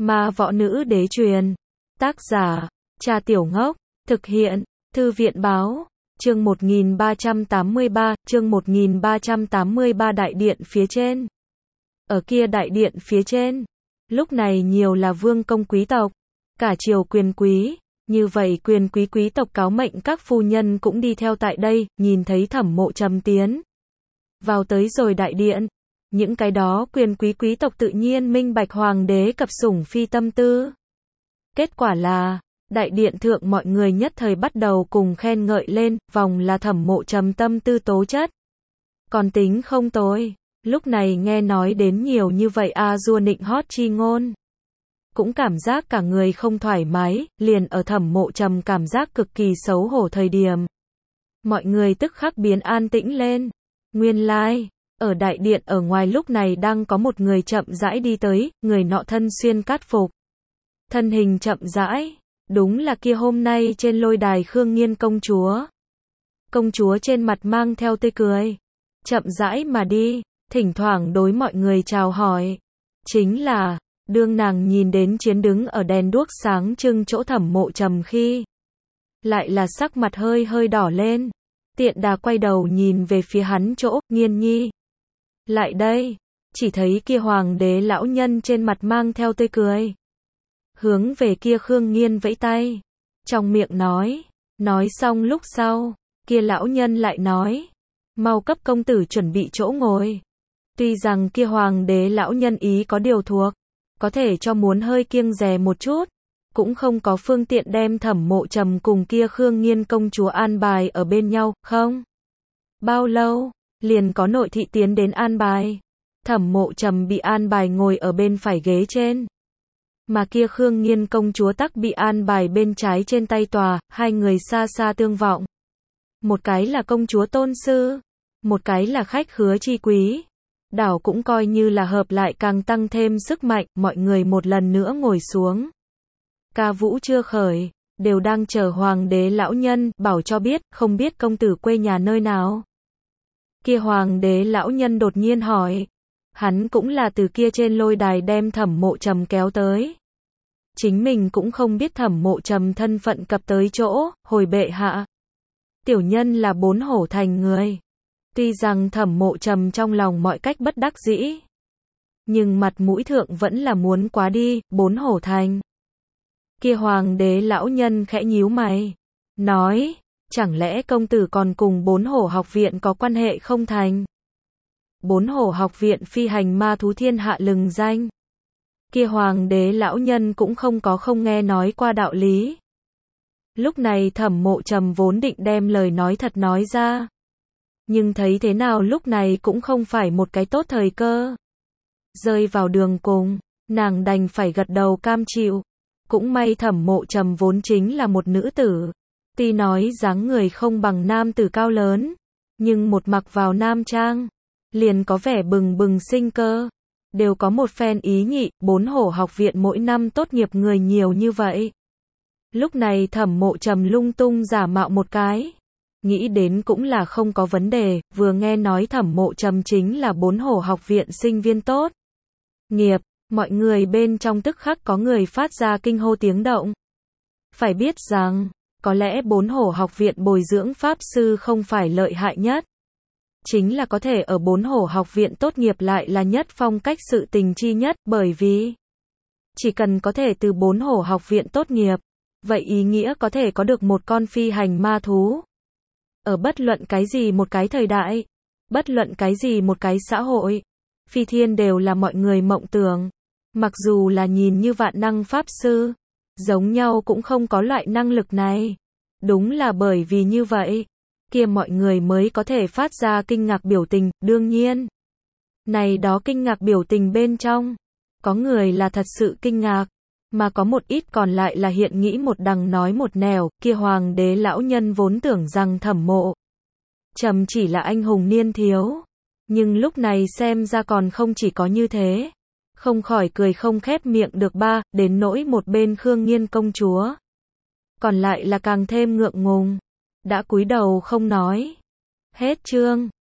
Ma Võ Nữ Đế truyền. Tác giả, Cha Tiểu Ngốc. Thực hiện, Thư viện Báo. Chương 1383, chương 1383 đại điện phía trên. Ở kia đại điện phía trên, lúc này nhiều là vương công quý tộc, cả triều quyền quý, như vậy quyền quý quý tộc cáo mệnh các phu nhân cũng đi theo tại đây, nhìn thấy Thẩm Mộ Trầm tiến vào tới rồi đại điện. Những cái đó quyền quý quý tộc tự nhiên minh bạch hoàng đế cập sủng phi tâm tư. Kết quả là, đại điện thượng mọi người nhất thời bắt đầu cùng khen ngợi lên, vòng là Thẩm Mộ Trầm tâm tư tố chất. Còn tính không tồi, lúc này nghe nói đến nhiều như vậy a dua nịnh hót chi ngôn. Cũng cảm giác cả người không thoải mái, liền ở Thẩm Mộ Trầm cảm giác cực kỳ xấu hổ thời điểm. Mọi người tức khắc biến an tĩnh lên. Nguyên lai, ở đại điện ở ngoài lúc này đang có một người chậm rãi đi tới, người nọ thân xuyên cát phục. Thân hình chậm rãi, đúng là kia hôm nay trên lôi đài Khương Nghiên công chúa. Công chúa trên mặt mang theo tươi cười, chậm rãi mà đi, thỉnh thoảng đối mọi người chào hỏi. Chính là, đương nàng nhìn đến chiến đứng ở đèn đuốc sáng trưng chỗ Thẩm Mộ Trầm khi, lại là sắc mặt hơi hơi đỏ lên. Tiện đà quay đầu nhìn về phía hắn chỗ, Nghiên nhi. Lại đây, chỉ thấy kia hoàng đế lão nhân trên mặt mang theo tươi cười. Hướng về kia Khương Nghiên vẫy tay. Trong miệng nói xong lúc sau, kia lão nhân lại nói, mau cấp công tử chuẩn bị chỗ ngồi. Tuy rằng kia hoàng đế lão nhân ý có điều thuộc, có thể cho muốn hơi kiêng dè một chút, cũng không có phương tiện đem Thẩm Mộ Trầm cùng kia Khương Nghiên công chúa an bài ở bên nhau, không? Bao lâu, liền có nội thị tiến đến an bài. Thẩm Mộ Trầm bị an bài ngồi ở bên phải ghế trên. Mà kia Khương Nghiên công chúa tắc bị an bài bên trái trên tay tòa, hai người xa xa tương vọng. Một cái là công chúa tôn sư, một cái là khách khứa chi quý. Đảo cũng coi như là hợp lại càng tăng thêm sức mạnh, mọi người một lần nữa ngồi xuống. Ca vũ chưa khởi, đều đang chờ hoàng đế lão nhân, bảo cho biết, không biết công tử quê nhà nơi nào. Kia hoàng đế lão nhân đột nhiên hỏi. Hắn cũng là từ kia trên lôi đài đem Thẩm Mộ Trầm kéo tới. Chính mình cũng không biết Thẩm Mộ Trầm thân phận cập tới chỗ, hồi bệ hạ. Tiểu nhân là Bốn Hổ Thành người. Tuy rằng Thẩm Mộ Trầm trong lòng mọi cách bất đắc dĩ, nhưng mặt mũi thượng vẫn là muốn quá đi, Bốn Hổ Thành. Kia hoàng đế lão nhân khẽ nhíu mày, nói, chẳng lẽ công tử còn cùng Bốn Hổ học viện có quan hệ không thành? Bốn Hổ học viện phi hành ma thú thiên hạ lừng danh. Kia hoàng đế lão nhân cũng không có không nghe nói qua đạo lý. Lúc này Thẩm Mộ Trầm vốn định đem lời nói thật nói ra, nhưng thấy thế nào lúc này cũng không phải một cái tốt thời cơ. Rơi vào đường cùng, nàng đành phải gật đầu cam chịu. Cũng may Thẩm Mộ Trầm vốn chính là một nữ tử. Tuy nói dáng người không bằng nam tử cao lớn, nhưng một mặc vào nam trang, liền có vẻ bừng bừng sinh cơ. Đều có một phen ý nhị, Bốn Hổ học viện mỗi năm tốt nghiệp người nhiều như vậy. Lúc này Thẩm Mộ Trầm lung tung giả mạo một cái. Nghĩ đến cũng là không có vấn đề, vừa nghe nói Thẩm Mộ Trầm chính là Bốn Hổ học viện sinh viên tốt nghiệp, mọi người bên trong tức khắc có người phát ra kinh hô tiếng động. Phải biết rằng, có lẽ Bốn Hổ học viện bồi dưỡng pháp sư không phải lợi hại nhất. Chính là có thể ở Bốn Hổ học viện tốt nghiệp lại là nhất phong cách sự tình chi nhất, bởi vì chỉ cần có thể từ Bốn Hổ học viện tốt nghiệp, vậy ý nghĩa có thể có được một con phi hành ma thú. Ở bất luận cái gì một cái thời đại, bất luận cái gì một cái xã hội, phi thiên đều là mọi người mộng tưởng. Mặc dù là nhìn như vạn năng pháp sư, giống nhau cũng không có loại năng lực này. Đúng là bởi vì như vậy, kia mọi người mới có thể phát ra kinh ngạc biểu tình, đương nhiên. Này đó kinh ngạc biểu tình bên trong, có người là thật sự kinh ngạc, mà có một ít còn lại là hiện nghĩ một đằng nói một nẻo, kia hoàng đế lão nhân vốn tưởng rằng Thẩm Mộ Trầm chỉ là anh hùng niên thiếu. Nhưng lúc này xem ra còn không chỉ có như thế. Không khỏi cười không khép miệng được ba, đến nỗi một bên Khương Nghiên công chúa. Còn lại là càng thêm ngượng ngùng. Đã cúi đầu không nói. Hết chương.